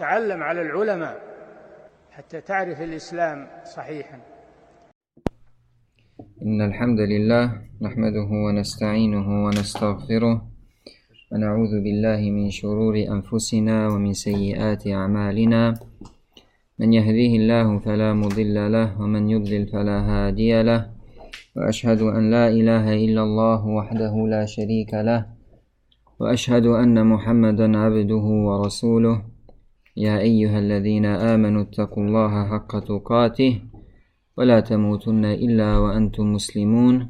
تعلم على العلماء حتى تعرف الإسلام صحيحا. إن الحمد لله نحمده ونستعينه ونستغفره ونعوذ بالله من شرور أنفسنا ومن سيئات أعمالنا. من يهديه الله فلا مضل له ومن يضلل فلا هادي له، وأشهد أن لا إله إلا الله وحده لا شريك له، وأشهد أن محمدا عبده ورسوله. يا أيها الذين آمنوا اتقوا الله حق تقاته ولا تموتن إلا وأنتم مسلمون.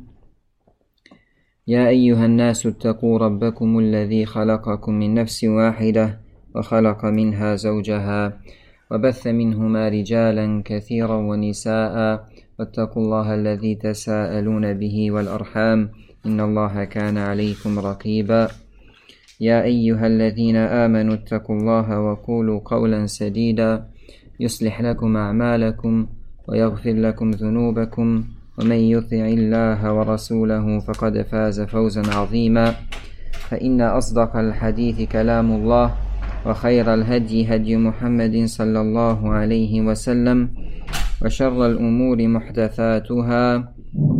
يا أيها الناس اتقوا ربكم الذي خلقكم من نفس واحدة وخلق منها زوجها وبث منهما رجالا كثيرا ونساء، واتقوا الله الذي تساءلون به والأرحام إن الله كان عليكم رقيبا. يا أيها الذين آمنوا اتقوا الله وقولوا قولا سديدا يصلح لكم أعمالكم ويغفر لكم ذنوبكم، ومن يطع الله ورسوله فقد فاز فوزا عظيما. فإن أصدق الحديث كلام الله، وخير الهدي هدي محمد صلى الله عليه وسلم، وشر الأمور محدثاتها،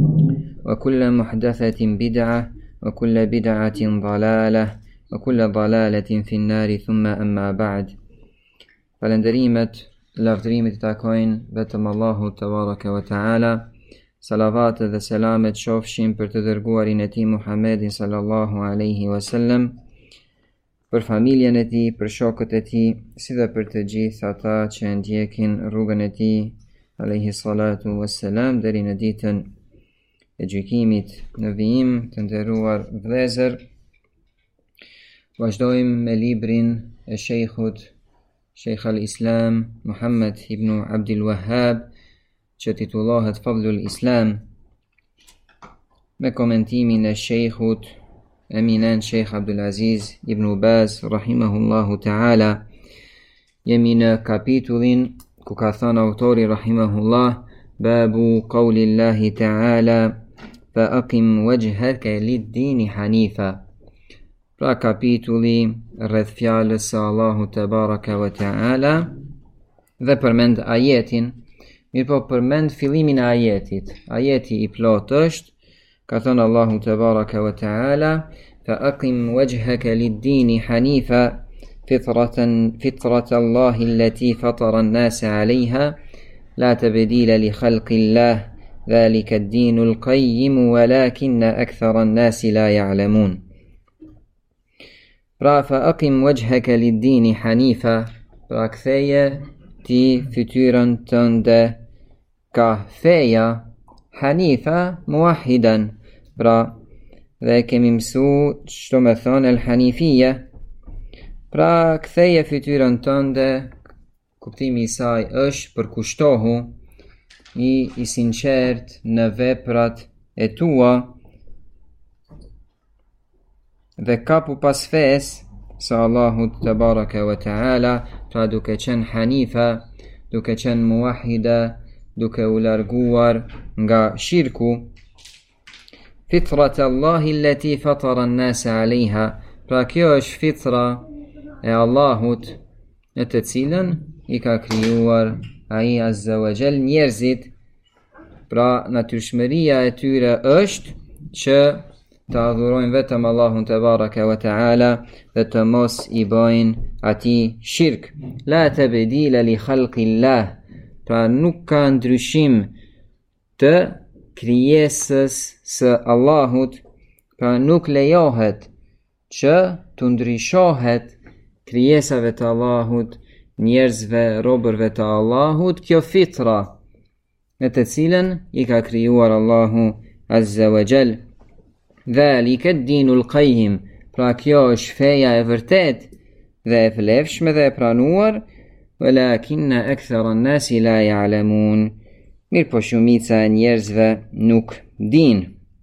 وكل محدثة بدعة، وكل بدعة ضلالة، وكل ضلالة في النار. ثم أما بعد. Falënderimet, lavdërimet i takojnë vetëm Allahut te baraka ve taala. Salavatet dhe selamet qofshin për të dërguarin e tij Muhammedin sallallahu alaihi wasallam, për familjen e tij, për shokët e tij, si dhe për të gjithë ata që ndjekin rrugën e tij alaihi salatu wassalam deri në ditën e gjykimit. Në vijim të nderuar vëllezër, vazhdojmë me librin e shejkhut Sheikh al-Islam Muhammad ibn Abdul Wahhab, që titullohet Fadlul Islam, me komentimin e shejkhut eminent Sheikh Abdul Aziz ibn Baz rahimahullahu ta'ala. Jemi në kapitullin ku ka thënë autori rahimahullah: Babu qawlillahi ta'ala fa aqim wajhaka lid-dini hanifa. Pra kapitulli rreth fjalës së Allahut te baraka ve taala dhe përmend ajetin, mirëpo përmend fillimin e ajetit. Ajeti i plot është, ka thënë Allahu te baraka ve taala: fa aqim wajhaka lid-dini hanifa fitrata Allahi allati fatara an-nasa 'alayha la tabdila li khalqi Allah dhalika ad-dinu al-qayyim walakinna akthara an-nasi la ya'lamun. Pra fa aqim wajhaka lid-dini hanifa, pra ktheje ti fytyrën tënde ka feja, hanifa muwahidan, pra dhe kemi mësu çto me thonë el hanifia. Pra ktheje fytyrën tënde, kuptimi i saj është përkushtohu, i sinqert në veprat e tua dhe kapu pas fes së Allahut te baraka ve taala, pra duke qenë hanifa, duke qenë muwahida, duke u larguar nga shirku. Fitrat Allahi allati fatara an-nasa 'alayha, pra kjo është fitra e Allahut në të cilën i ka krijuar ai azza wa jall njerëzit. Pra natyrshmëria e tyre është që të adhurojnë vetëm Allahun te baraka ve taala dhe të mos i bëjnë atij shirk. La tabdila li khalqi Allah, pra nuk ka ndryshim të krijesës së Allahut, pra nuk lejohet që të ndryshohet krijesave të Allahut, njerëzve, robërve të Allahut, kjo fitra në të cilën i ka krijuar Allahu azza wa jall. Dhalika ad-dinu al-qayyim, pra kjo është feja e vërtet dhe e vlefshme dhe e pranuar, walakinna akthara an-nasi la ya'lamun, mirëpo shumica e njerëzve nuk din.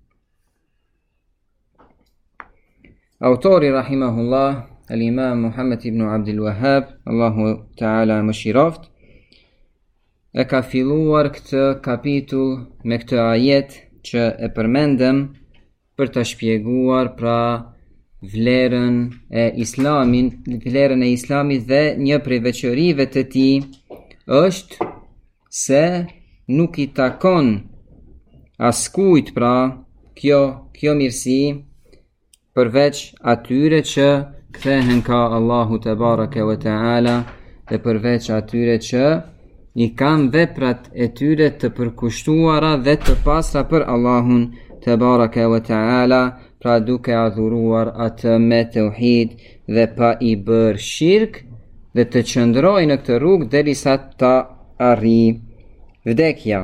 Autori rahimahullah, al-Imam Muhammad ibn Abdul Wahhab, Allahu ta'ala mëshiroft, e ka filluar këtë kapitull me këtë ajet që e përmendëm, për të shpjeguar pra vlerën e Islamit dhe një prej veçorive të tij është se nuk i takon askujt pra kjo mirësi përveç atyre që kthehen ka Allahu te baraka ve taala dhe përveç atyre që i kanë veprat e tyre të përkushtuara dhe të pastra për Allahun te baraka ve taala, pra duke adhuruar atë me tauhid dhe pa i bërë shirk dhe të qëndrojnë në këtë rrugë derisa ta arrijë vdekja.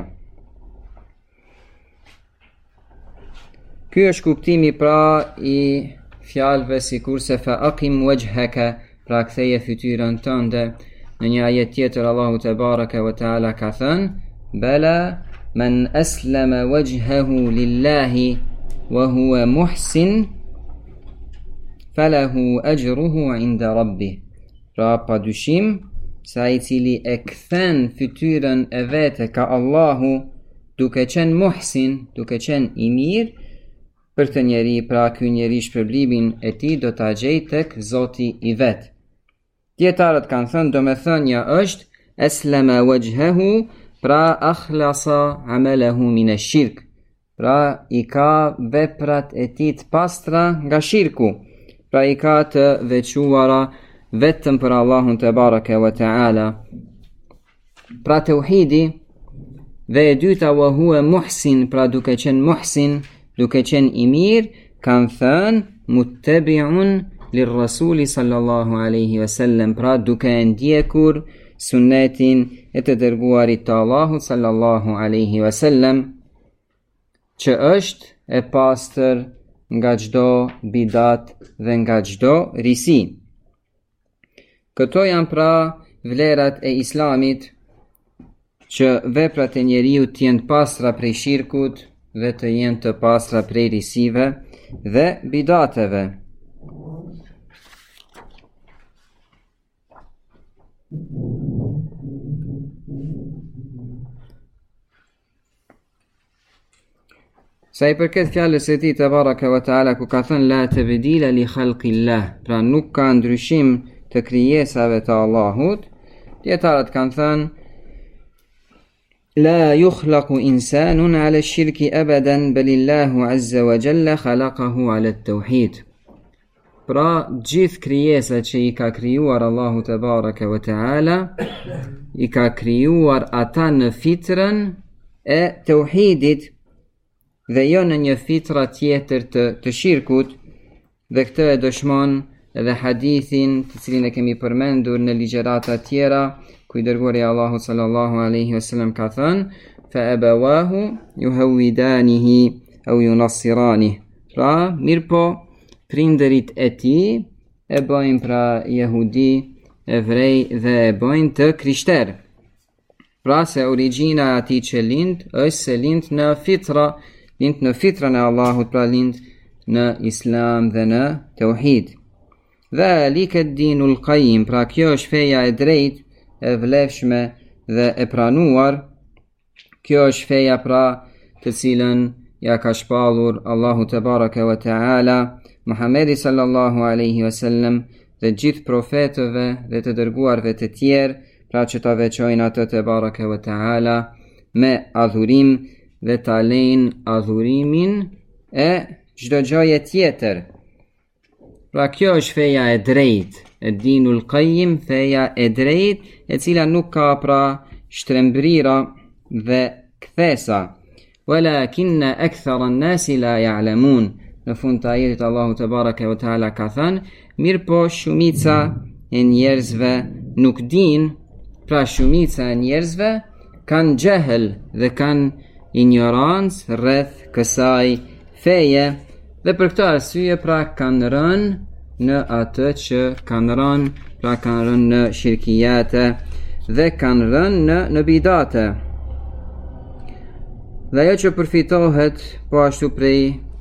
Ky është kuptimi pra i fjalëve sikurse fa aqim wajhaka, pra ktheje fytyrën tënde. Në një ajet tjetër Allahu te baraka ve taala ka thënë: "Bala man aslama wajhahu lillahi wa huwa muhsin falahu ajruhu 'inda rabbih." Pra pa dyshim, sa i cili e kthen fytyrën e vete ka Allahu duke qenë muhsin, duke qenë i mirë, për të njeri, pra ky njeri shpërblimin e tij do ta gjejë tek Zoti i vet. Dietarët kanë thënë domethënia është aslama wajhahu, pra akhlasa amalahu min ash-shirk, pra i ka veprat e tij të pastra nga shirku, pra i ka të veçuara vetëm për Allahun te baraka ve taala. Pra tauhidi dhe e dyta wa huwa muhsin, pra duke qenë muhsin, duke qenë i mirë, kanë thënë muttabi'un lirrasuli sallallahu alaihi wasallam, pra duke ndjekur sunnetin e të dërguarit të Allahut sallallahu alaihi wasallam, që është e pastër nga çdo bidat dhe nga çdo risi. Këto janë pra vlerat e Islamit, që veprat e njeriu të jenë pastra prej shirkut dhe të jenë të pastra prej risive dhe bidateve. Sa i përket fjalës së tij te baraka ve taala ku ka thënë la tabdila li khalqillah, pra nuk ka ndryshim të krijesave të Allahut, dietarët kanë thënë la yukhlaqu insanun ala ash-shirki abadan bal Allahu azza wa jalla khalaqahu ala at-tauhid. Pra gjithë krijesat që i ka krijuar Allahu te baraka ve taala i ka krijuar ata në fitrën e tauhidit dhe jo në një fitra tjetër të shirkut, dhe këtë e dëshmon edhe hadithin të cilin e kemi përmendur në ligjërata tjera, ku i dërguari Allahu sallallahu alaihi wasallam ka thënë fa abawahu yuhawidanihi aw yunassiranihi, pra mirëpo prindërit e tij e bëjnë pra jehudi, evrej dhe e bëjnë të krishter. Pra se origjina e atij që lind është se lind në fitra, lind në fitrën e Allahut, pra lind në Islam dhe në tauhid. Dhalika ad-dinul qayyim, pra kjo është feja e drejtë, e vlefshme dhe e pranuar. Kjo është feja pra të cilën ja ka shpallur Allahu te baraka ve taala Muhamedi sallallahu alaihi wasallam dhe gjithë profetëve dhe të dërguarve të tjerë, pra që ta veçojnë atë te baraka ve taala me adhurim dhe ta lejnë adhurimin e çdo gjëje tjetër. Pra kjo është feja e drejtë, e dinul qayyim, feja e drejtë, e cila nuk ka pra shtrembrira dhe kthesa. Walakinna akthara an-nasi la ya'lamun. Në fund të ajetit Allahu te baraka ve taala ka thënë, mirë po shumica e njerëzve nuk din, pra shumica e njerëzve kanë jehel dhe kanë ignorancë rreth kësaj feje, dhe për këtë arsye pra kanë rënë në atë që kanë rënë, pra kanë rënë në shirkijate dhe kanë rënë në bidate. Dhe ajo që përfitohet po ashtu prej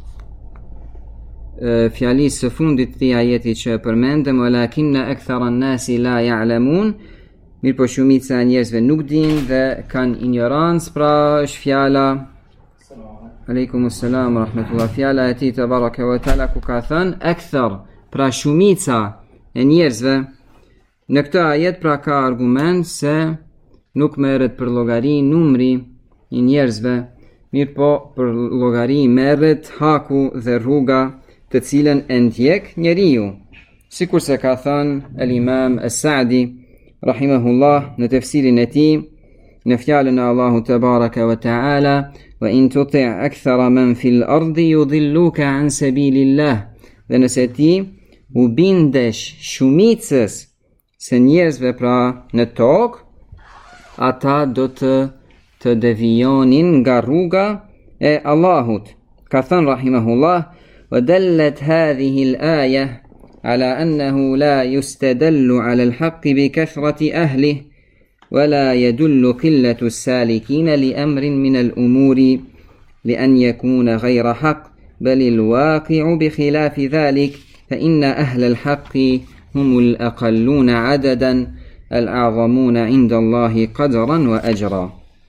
fjalisë së fundit të ajeti që përmendëm, walakinna akthara an-nasi la ya'lamun, mirë po shumica e njerëzve nuk dinë dhe kanë ignorancë, pra është fjala Aleikum salam rahmetullah. Fjala e tij te baraka wa taala ku ka thënë akthar, pra shumica e njerëzve. Në këtë ajet pra ka argument se nuk merret për llogari numri i njerëzve, mirë po për llogari merret haku dhe rruga të cilën e ndjek njeriu. Sikur se ka thënë el-Imam As-Sa'di rahimahullah në tefsirin e tij në fjalën e Allahut te baraka wa taala wa in tuti' akthara man fil ardi yudhilluka an sabilillah, dhe nëse ti u bindesh shumicës se njerëzve pra në tokë, ata do të devijonin nga rruga e Allahut. Ka thënë rahimahullah wa dallat hadhihi al-aya ala annahu la yustadallu ala al-haqqi bi kathrati ahlihi ولا يدل قلة السالكين لأمر من الأمور لأن يكون غير حق بل الواقع بخلاف ذلك فإن أهل الحق هم الأقلون عددا الأعظمون عند الله قدرا وأجرا.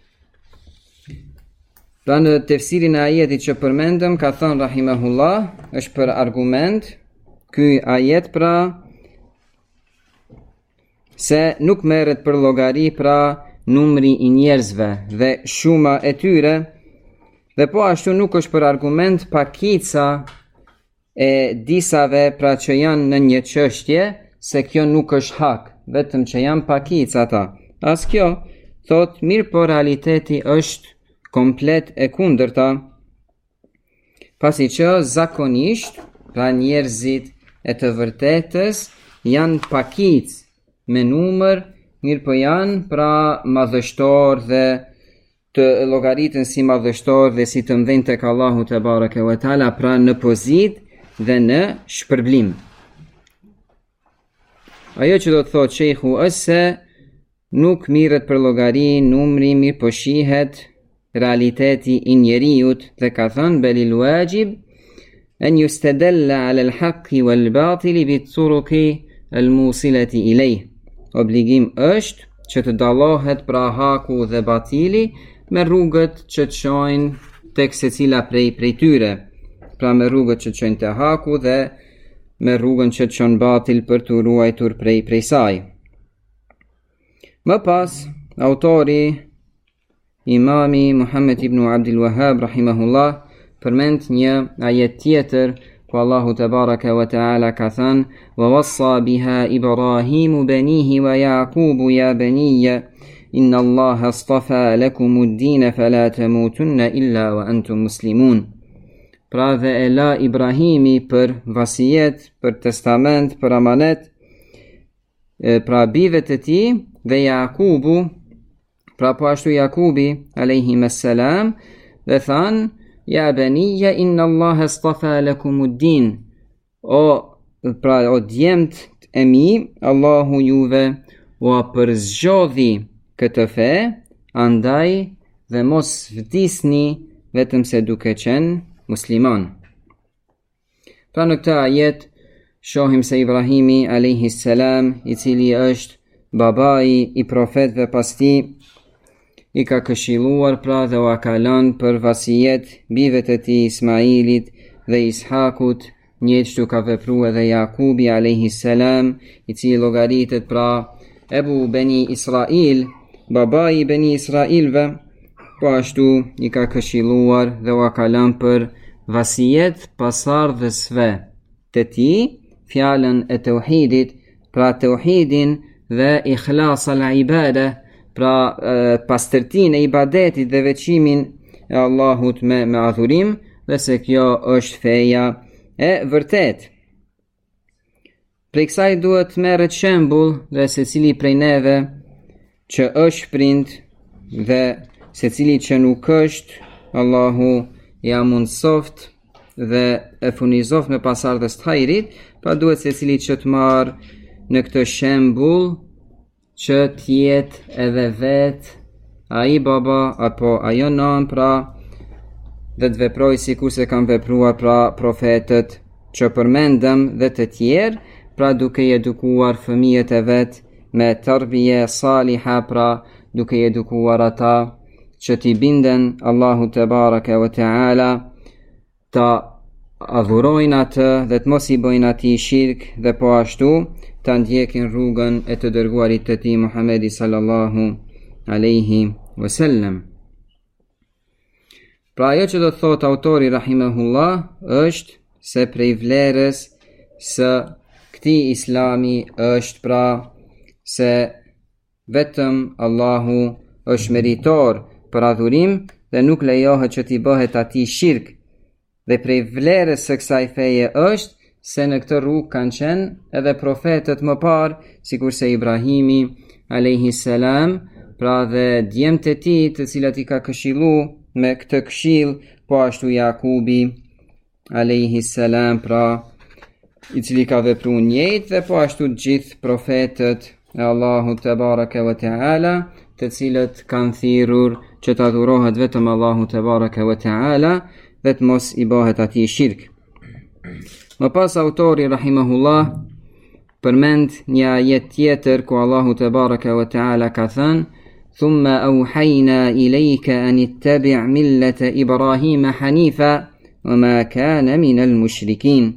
Pra në tefsirin e ajetit që përmendëm ka thënë rahimahullah, është për argument ky ajet pra se nuk merret për llogari pra numri i njerëzve dhe shuma e tyre, dhe po ashtu nuk është për argument pakica e disave pra që janë në një çështje, se kjo nuk është hak, vetëm që janë pakica ata. As kjo, thot, mirë po realiteti është komplet e kundërta, pasi që zakonisht pra njerëzit e të vërtetës janë pakicë me numër, mirë po janë pra madhështor dhe të llogaritën si madhështor dhe si të mdhenj tek Allahu te baraka wa taala, pra në pozitë dhe në shpërblim. Ajo që do të thotë sheikhu është se nuk mirret për llogari numri, mirë po shihet realiteti i njeriut, dhe ka thënë belil wajib an yustadalla ala al-haqqi wal-batili bit-turuqi al-musilati ilayh. Obligim është që të dallohet pra haku dhe batili me rrugët që të çojnë tek secila prej tyre, pra me rrugët që të çojnë te haku dhe me rrugën që të çon batil për të ruajtur prej saj. Më pas, autori Imami Muhammed ibn Abdul Wahhab rahimahullah përmend një ajet tjetër ku Allahu tabaraka wa taala ka thënë wa wassa biha Ibrahimu banihi wa Yaqubu ya baniya inna Allaha astafa lakumud-din fala tamutunna illa wa antum muslimun. Pra dhe e la Ibrahimi për vasijet, për testament, për amanet, pra bivet e tij dhe Jakubu, pra po ashtu Jakubi alayhi salam, dhe thanë ja benija inna Allah astafa lakumud-din, o djemt e mi, Allahu juve o përzgjodhi këtë fe, andaj dhe mos vdisni vetëm se duke qenë musliman. Pra në këtë ajet shohim se Ibrahimi alayhi salam, i cili është babai i profetëve pas tij, i ka këshilluar pra dhe u ka lënë për vasijet bivet e tij Ismailit dhe Ishakut, njëjtë ka vepruar edhe Jakubi alayhi salam, i cili llogaritet pra Ebu Beni Israil, babai i Beni Israilve, po ashtu i ka këshilluar dhe u ka lënë për vasijet pasardhësve të tij fjalën e tauhidit, pra tauhidin dhe ikhlas al-ibada, pra pastërtinë e ibadetit dhe veçimin e Allahut me adhurim, dhe se kjo është feja e vërtet. Prej kësaj duhet merret shembull dhe secili prej neve që është prind dhe secili që nuk është, Allahu ja mundsoft dhe e furnizoft me pasardhës të hajrit, pra duhet secili që të marrë në këtë shembull që tjetë edhe vetë ai baba apo ajo nan, pra dhe të veproj sikur se kanë vepruar pra profetët që përmendëm dhe të tjerë, pra duke i edukuar fëmijët e vet me tarbije saliha, pra duke i edukuar ata që t'i binden Allahu te baraka wa ta'ala, ta adhurojnë atë dhe të mos i bëjnë atij shirk, dhe po ashtu ta ndjekin rrugën e të dërguarit të tij Muhamedi sallallahu alaihi wasallam. Pra ajo që do të thot autori rahimahullah është se prej vlerës së këtij islami është pra se vetëm Allahu është meritor për adhurim dhe nuk lejohet që t'i bëhet atij shirk. Dhe prej vlerës së kësaj feje është se në këtë rrugë kanë qenë edhe profetët më parë, sikurse Ibrahimi alayhi salam, pra dhe djemtë e tij, të cilat i ka këshilluar me këtë këshill, po ashtu Jakubi alayhi salam, pra i cili ka vepruar njëjtë, dhe po ashtu të gjithë profetët e Allahut te baraka wa taala, të cilët kanë thirrur që të adhurohet vetëm Allahu te baraka wa taala dhe të mos i bëhet atij shirk. Më pas autori rahimahullah përmend një ajet tjetër ku Allahu te baraka wa taala ka thënë: "Thumma awhayna ilayka an ittabi' millata Ibrahima hanifa wa ma kana min al-mushrikin."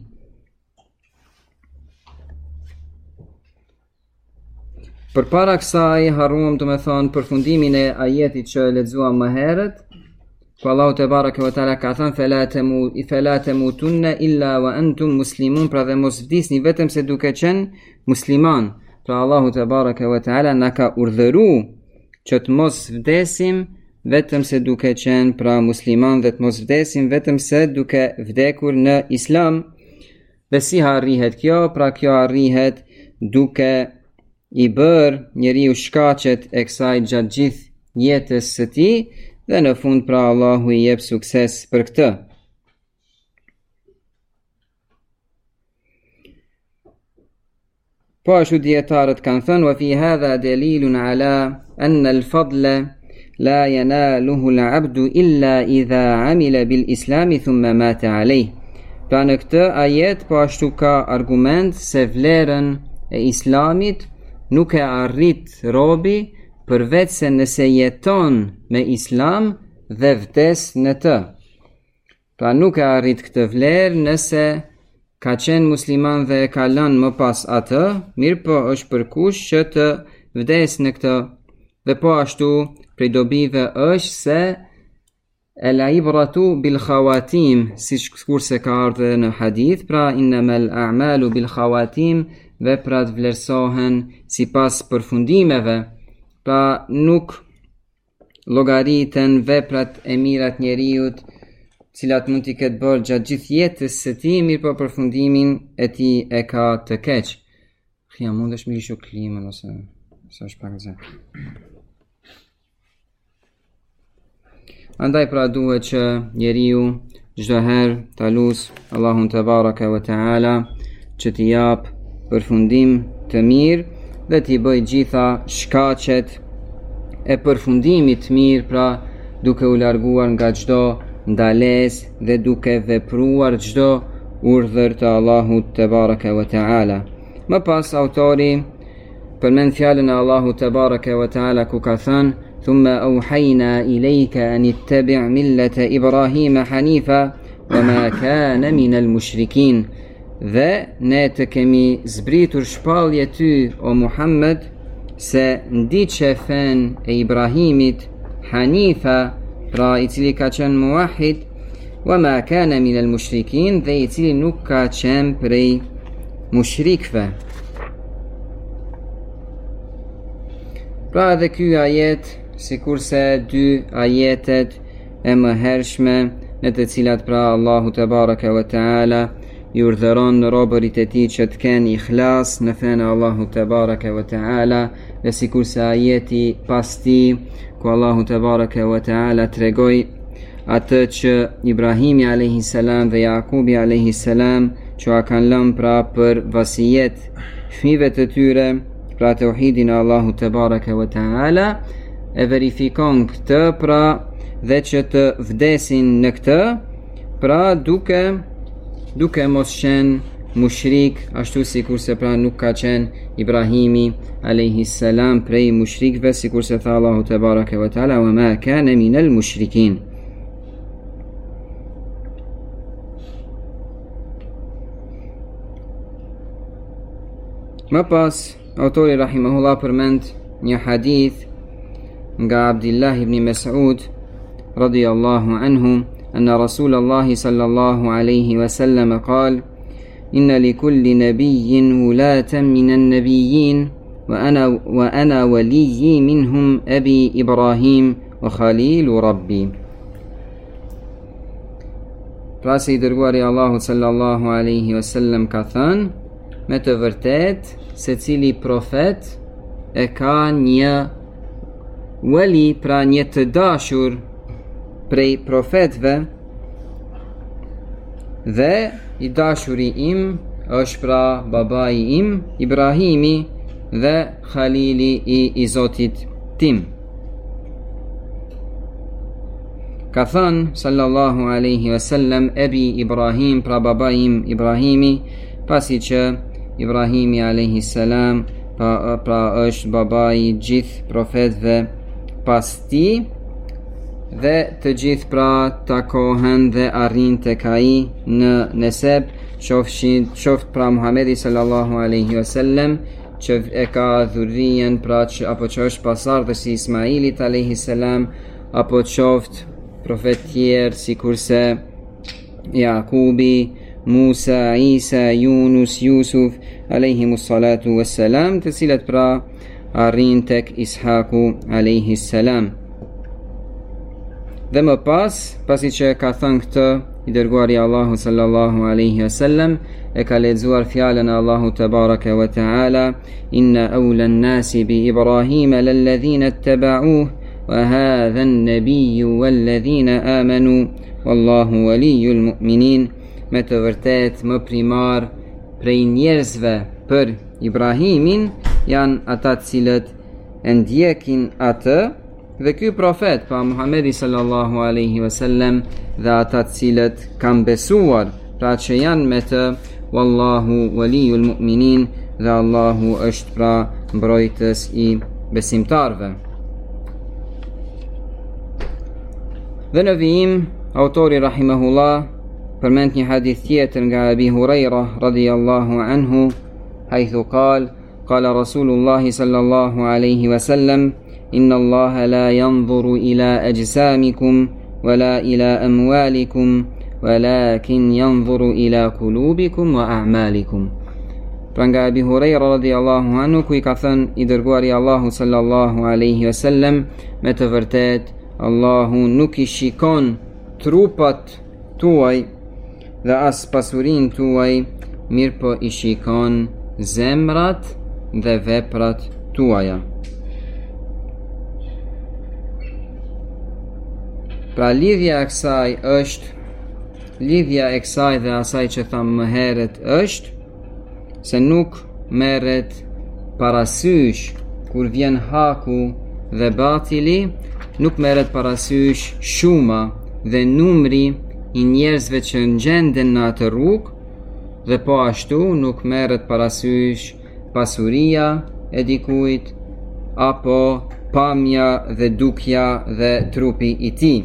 Përpara kësaj harruam të më thonë përfundimin e ajetit që lexuam më herët, ku Allahu te baraka wa taala ka thënë: "Fala tamutunna illa wa antum muslimun", pra dhe mos vdisni vetëm se duke qenë musliman. Pra Allahu te baraka wa taala na ka urdhëruar që të mos vdesim vetëm se duke qenë pra musliman, dhe të mos vdesim vetëm se duke vdekur në islam. Dhe si arrihet kjo? Pra kjo arrihet duke i bërë njeriu shkaqet e kësaj gjatë gjithë jetës së tij, dhe në fund pra Allahu i jep sukses për këtë. Po ashtu dietarët kanë thënë: "Wa fi hadha dalilun ala anna al-fadla la yanaluhu al-'abdu illa idha 'amila bil-islam thumma mata 'alayh." Pra në këtë ajet po ashtu ka argument se vlerën e islamit nuk e arrit robi përveç se nëse jeton me islam dhe vdes në të. Pra nuk e arrit këtë vlerë nëse ka qenë musliman dhe e ka lënë më pas atë, mirë po është përkush që të vdes në këtë. Dhe po ashtu prej dobive është se el ibratu bil khawatim, siç kurse ka ardhur në hadith, pra innamal a'malu bil khawatim, veprat vlerësohen sipas përfundimeve. Pra nuk llogariten veprat e mira të njeriut, cilat mund t'i ketë bërë gjatë gjithë jetës së tij, mirë po përfundimin e tij e ka të keq. Ja, mundesh me lishu klimën ose është pak zë. Andaj pra duhet që njeriu çdo herë ta lutë Allahun te baraka wa taala që t'i jap përfundim të mirë dhe t'i bëj gjitha shkaqet e përfundimit të mirë, pra duke u larguar nga çdo ndalesë dhe duke vepruar çdo urdhër të Allahut te baraka wa taala. Më pas autori përmend fjalën e Allahut te baraka wa taala ku ka thënë: "Thumma awhayna ilayka an ittabi' millata Ibrahima hanifa wa ma kana min al-mushrikin." Dhe ne të kemi zbritur shpallje ty, o Muhammed, se ndiqe fen e Ibrahimit hanifa, pra i cili ka qenë muahid, wa ma kana min al-mushrikin, dhe i cili nuk ka qenë prej mushrikve. Pra edhe ky ajet, sikurse dy ajetet e mëhershme në të cilat pra Allahu te baraka wa taala i urdhëron në robërit e tij që të kenë ikhlas në fenë Allahu te baraka wa taala, dhe sikurse ajeti pas tij ku Allahu te baraka wa taala tregoi atë që Ibrahimi alayhi salam dhe Jakubi alayhi salam që a kanë lënë pra për vasijet fëmijëve të tyre, pra tauhidin e Allahu te baraka wa taala, e verifikon këtë pra dhe që të vdesin në këtë, pra duke mos qenë mushrik, ashtu sikur se pra nuk ka qenë Ibrahimi alayhi salam prej mushrikve, sikur se tha Allahu te baraka ve taala wa ma kana minal mushrikin. Më pas, autori rahimahullah përmend një hadith nga Abdullah ibn Mas'ud radiyallahu anhu anna Rasulullah sallallahu alayhi wa sallam qala inna likulli nabiyyin wulatan minan nabiyyin wa ana waliyyi minhum abi Ibrahim wa khalilu rabbi. Pra se i dërguari Allahu sallallahu alayhi wa sallam ka thënë, me të vërtet se cili profet e ka një wali, pra një të dashur prej profetve, dhe i dashuri im është pra babai im Ibrahimi dhe Khalili i Zotit tim. Ka thënë sallallahu alaihi wasallam ebi Ibrahim, pra babai im Ibrahimi, pasi që Ibrahimi alayhi salam pra është babai gjithë profetëve pas tij, dhe të gjithë pra takohen dhe arrin tek ai në neseb, qoftë pra Muhamedi sallallahu alaihi wasallam që e ka dhurrijen pra që apo që është pasardhës i Ismailit alayhi salam, apo qoftë profet tjerë sikurse Jakubi, Musa, Isa, Yunus, Yusuf alayhimus salatu wassalam, të cilat pra arrin tek Ishaku alayhi salam. Dhe më pasi që ka thënë këtë, i dërguari Allahu sallallahu alaihi wasallam e ka lexuar fjalën e Allahu te baraka wa taala, inna awla an-nasi bi Ibrahim lalladhina ittaba'uhu wa hadha an-nabiyyu walladhina amanu wallahu waliyyul mu'minin. Me të vërtet më primar prej njerëzve për Ibrahimin janë ata të cilët e ndjekin atë, dhe ky profet pa Muhamedi sallallahu alaihi wasallam, dhe ata të cilët kanë besuar, pra që janë me të, wallahu waliyul mu'minin, dhe Allahu është pra mbrojtës i besimtarve. Dhe në vijim, autori rahimahullah përmend një hadith tjetër nga Abi Huraira radiyallahu anhu, haythu qala Rasulullah sallallahu alayhi wasallam inna Allaha la yanzuru ila ajsamikum wala ila amwalikum walakin yanzuru ila qulubikum wa a'malikum. Pra nga Abi Huraira radiyallahu anhu, ku i ka thënë i dërguari Allahu sallallahu alayhi wasallam, me të vërtet Allahu nuk i shikon trupat tuaj dhe as pasurin tuaj, mirë po i shikon zemrat dhe veprat tuaja. Pra lidhja e kësaj është, lidhja e kësaj dhe asaj që thamë më herët është, se nuk merret parasysh kur vjen haku dhe batili, nuk merret parasysh shuma dhe numri i njerëzve që ngjenden në atë rrugë, dhe po ashtu nuk merret parasysh pasuria e dikujt apo pamja dhe dukja dhe trupi i tij.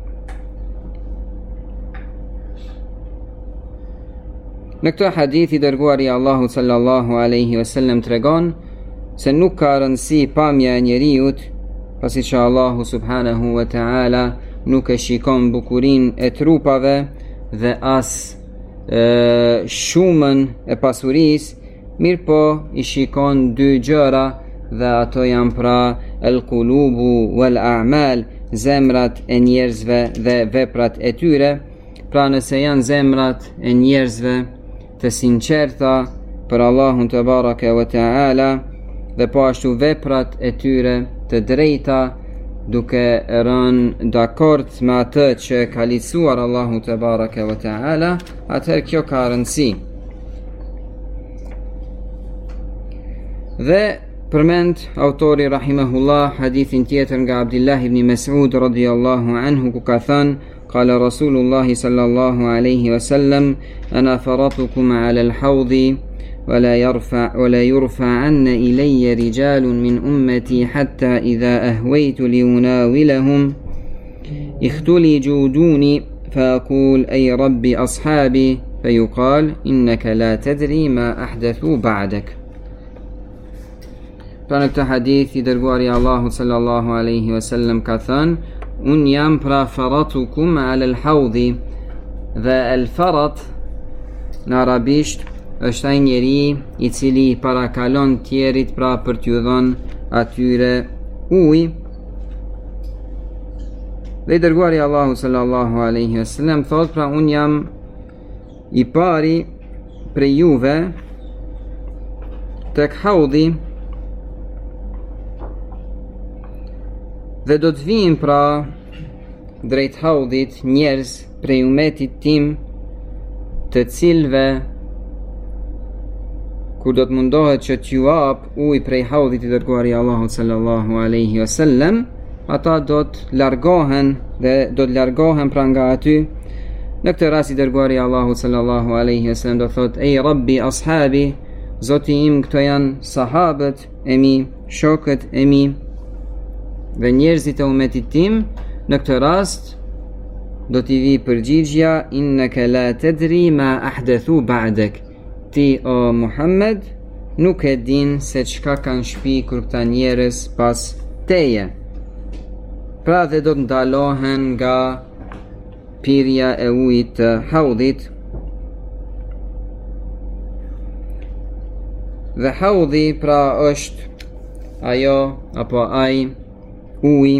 Në këtë hadith i dërguari Allahu sallallahu alaihi wasallam tregon se nuk ka rëndësi pamja e njeriut, pasi që Allahu subhanahu wa ta'ala nuk e shikon bukurin e trupave dhe as shumën e pasuris, mirë po i shikon dy gjëra, dhe ato janë pra el kulubu wal a'mal, zemrat e njerëzve dhe veprat e tyre. Pra nëse janë zemrat e njerëzve të sinqerta për Allahun te baraka wa ta'ala, dhe po ashtu veprat e tyre të drejta, duke rënë dakord me atë që ka licuar Allahu te baraka wa ta'ala, atëherë kjo ka rëndësi. Dhe përmend autori rahimahullah hadithin tjetër nga Abdullah ibn Mas'ud radiyallahu anhu, ku ka thënë قال رسول الله صلى الله عليه وسلم أنا فرطكم على الحوض ولا يرفعن إلي رجال من أمتي حتى إذا أهويت لأناولهم اختلجوا دوني فأقول أي رب أصحابي فيقال إنك لا تدري ما أحدثوا بعدك. Pra në këtë hadith i dërguari Allahu sallallahu alaihi wasallam ka thënë, unë jam pra faratukum ala al-hawdi, dhe al-farat në arabisht është ai njeri i cili parakalon tjerit pra për t'ju dhënë atyre ujë. Dhe i dërguari Allahu sallallahu alaihi wasallam thot, pra unë jam i pari për juve tek haudi, dhe do të vijnë pra drejt haudit njerëz prej umetit tim, të cilve kur do të mundohet që t'ju jap ujë prej haudit i dërguari Allahu sallallahu alaihi wasallam, ata do të largohen dhe do të largohen pra nga aty. Në këtë rast i dërguari Allahu sallallahu alaihi wasallam do thot, ej rabbi ashabi, zoti im, këto janë sahabët e mi, shokët e mi dhe njerëzit e umetit tim. Në këtë rast do t'i vi përgjigjja, innaka la tadri ma ahdathu ba'dak, ti o Muhammed nuk e din se çka kanë shpikur këta njerëz pas teje. Pra dhe do të ndalohen nga pirja e ujit të haudit. Dhe haudi pra është ajo apo ai uji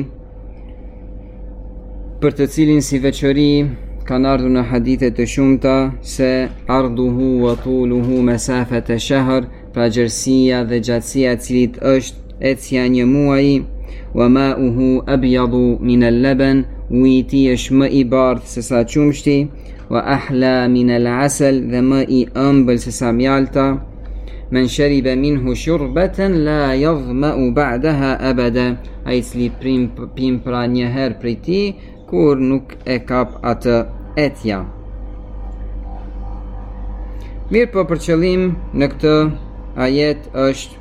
për të cilin si veçori kanë ardhur në hadithe të shumta se arduhu wa tuluhu mesafat e shahr, pra gjerësia dhe gjatësia e cilit është ecja një muaji, wa ma'uhu abyadu min al-laban, uji i tij është më i bardhë se sa qumshti, wa ahla min al-asal, dhe më i ëmbël se sa mjalta. Men shariba minhu shurbatan la yadhma'u ba'daha abada, ai cili pim pra një herë prej tij kur nuk e kap atë etja. Mirë po, për qëllim në këtë ajet është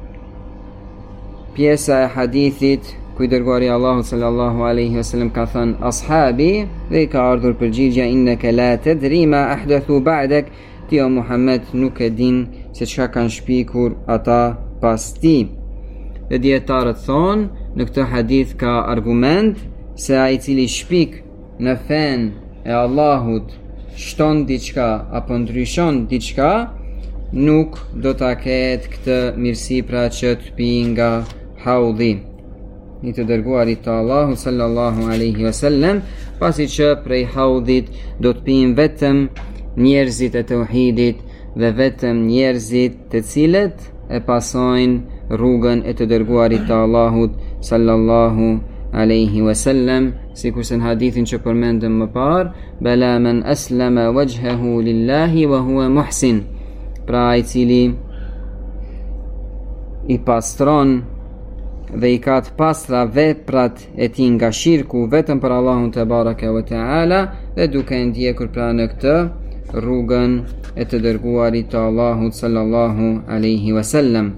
pjesa e hadithit ku i dërguari Allahu sallallahu alaihi wasallam ka thënë ashabi, dhe i ka ardhur përgjigjja innaka la tadri ma ahdathu ba'dak, ti o Muhammed nuk e din se çka kanë shpikur ata pas ti. Dhe dietarët thonë, në këtë hadith ka argument se ai cili shpik në fen e Allahut shton diçka apo ndryshon diçka, nuk do ta ketë këtë mirësi pra që të pi nga haudhi i të dërguarit të Allahu sallallahu alaihi wasallam, pasi që prej haudhit do të pinë vetëm njerëzit e tauhidit dhe vetëm njerëzit të cilët e pasojnë rrugën e të dërguarit të Allahut sallallahu alaihi wasallam, sikurse në hadithin që përmendëm më parë, bala man aslama wajhahu lillahi wa huwa muhsin, pra ai cili i pastron dhe i ka të pastra veprat e tij nga shirku vetëm për Allahun te baraka wa taala, dhe duke ndjekur pra në këtë rrugën e të dërguarit të Allahut sallallahu alaihi wasallam.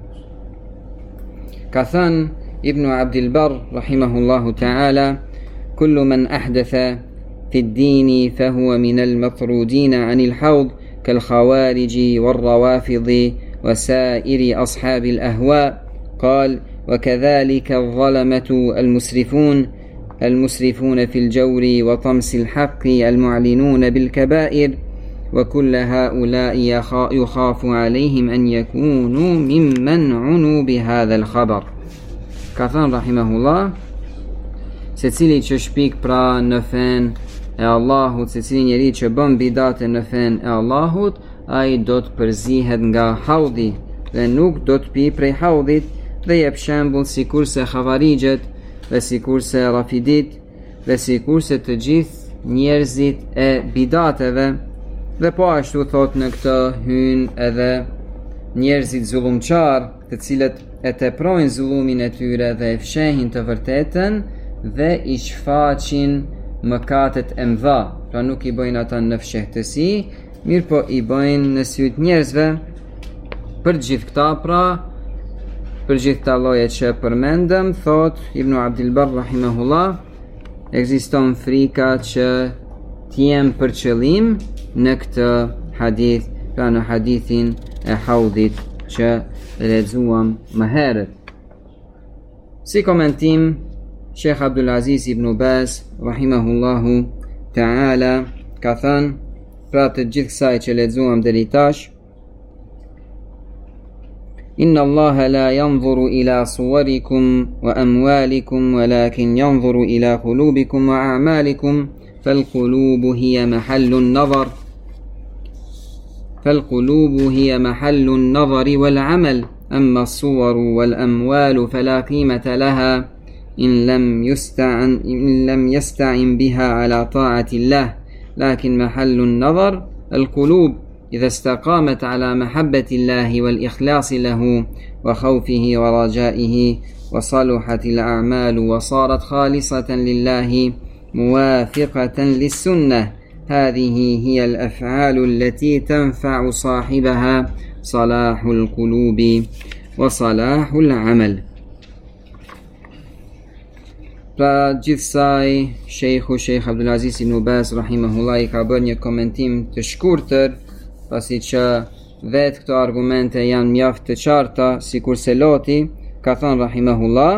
Ka thënë Ibn Abdul Barr rahimahullahu ta'ala, kullu man ahdatha fi ad-din fa huwa min al-matrudin 'an al-hawd kal-khawarij wal-rawafid wa sa'iri ashab al-ahwa. قال وكذلك الظلمة المسرفون في الجور وطمس الحق المعلنون بالكبائر وكل هؤلاء يخاف عليهم أن يكونوا ممن عنوا بهذا الخبر. Ka thënë rahimahullah, se cili që shpik pra në fen e Allahut, se cili njeri që bën bidate në fen e Allahut, ai do të përzihet nga haudi dhe nuk do të pi prej haudit, dhe jep shembull sikurse xhavarixhet dhe sikurse rafidit dhe sikurse të gjithë njerëzit e bidateve, dhe po ashtu thot në këtë hyn edhe njerëzit zullumçar, të cilët e teprojnë zullumin e tyre dhe e fshehin të vërtetën dhe i shfaqin mëkatet e mëdha, pra nuk i bëjnë ata në fshehtësi, mirë po i bëjnë në syt njerëzve. Për gjithë këta pra, për gjithë këta lloje që përmendëm, thot Ibn Abdul Barr rahimahullah, ekziston frika që t'jem për qëllim në këtë hadith, pra në hadithin e haudhit që lexuam më herët. Si komentim, Sheikh Abdul Aziz ibn Baz rahimahullahu ta'ala ka thënë, pra të gjithë kësaj që lexuam deri tash: Inna Allaha la yanzuru ila suwarikum wa amwalikum walakin yanzuru ila qulubikum wa a'malikum فالقلوب هي محل النظر والعمل أما الصور والأموال فلا قيمة لها إن لم يستعن بها على طاعة الله لكن محل النظر القلوب إذا استقامت على محبة الله والإخلاص له وخوفه ورجائه وصلحت الأعمال وصارت خالصة لله موافقة للسنة هذه هي الأفعال التي تنفع صاحبها صلاح القلوب وصلاح العمل. Pra gjithsaj, Sheikh Abdul Aziz ibn Baz rahimahullah ka bërë një komentim të shkurtër, pasi që vetë këto argumente janë mjaft të qarta, sikurse Loti ka thënë rahimahullah,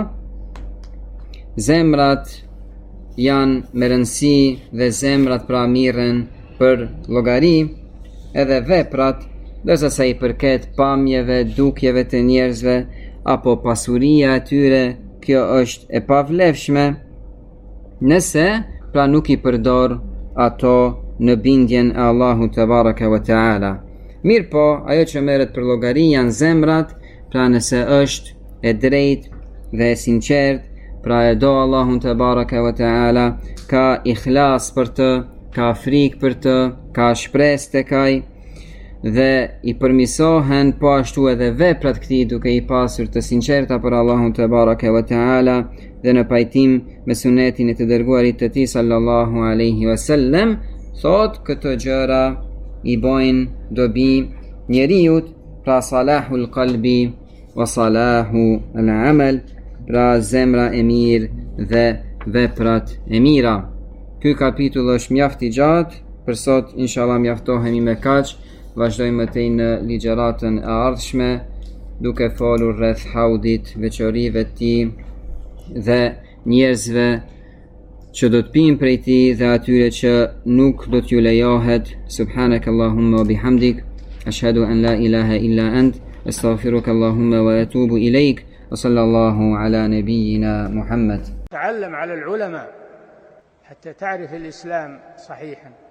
zemrat janë me rëndësi dhe zemrat pra mirën për llogari, edhe veprat, ndërsa sa i përket pamjeve, dukjeve të njerëzve apo pasuria e tyre, kjo është e pavlefshme, nëse pra nuk i përdor ato në bindjen e Allahut te baraka wa taala. Mirë po, ajo që merret për llogari janë zemrat, pra nëse është e drejtë dhe e sinqert, pra e do Allahun te baraka wa taala, ka ikhlas për të, ka frikë për të, ka shpresë tek ai dhe i përmisohen po ashtu edhe veprat këtij duke i pasur të sinqerta për Allahun te baraka wa taala dhe në pajtim me sunetin e të dërguarit të tij sallallahu alaihi wasallam. Thot këto gjëra i bojnë dobi njeriut, pra salahul qalbi wa salahu al-amal, pra zemra e mirë dhe veprat e mira. Ky kapitull është mjaft i gjatë, për sot inshallah mjaftohemi me kaq. Vazhdojmë tej në ligjëratën e ardhshme, duke folur rreth haudit, veçorive të tij dhe njerëzve që do të pinë prej tij dhe atyre që nuk do t'ju lejohet. Subhanakallahumma wa bihamdik, ashhadu an la ilaha illa ant, astaghfiruka allahumma wa atubu ilaik. وصلى الله على نبينا محمد. تعلم على العلماء حتى تعرف الإسلام صحيحا.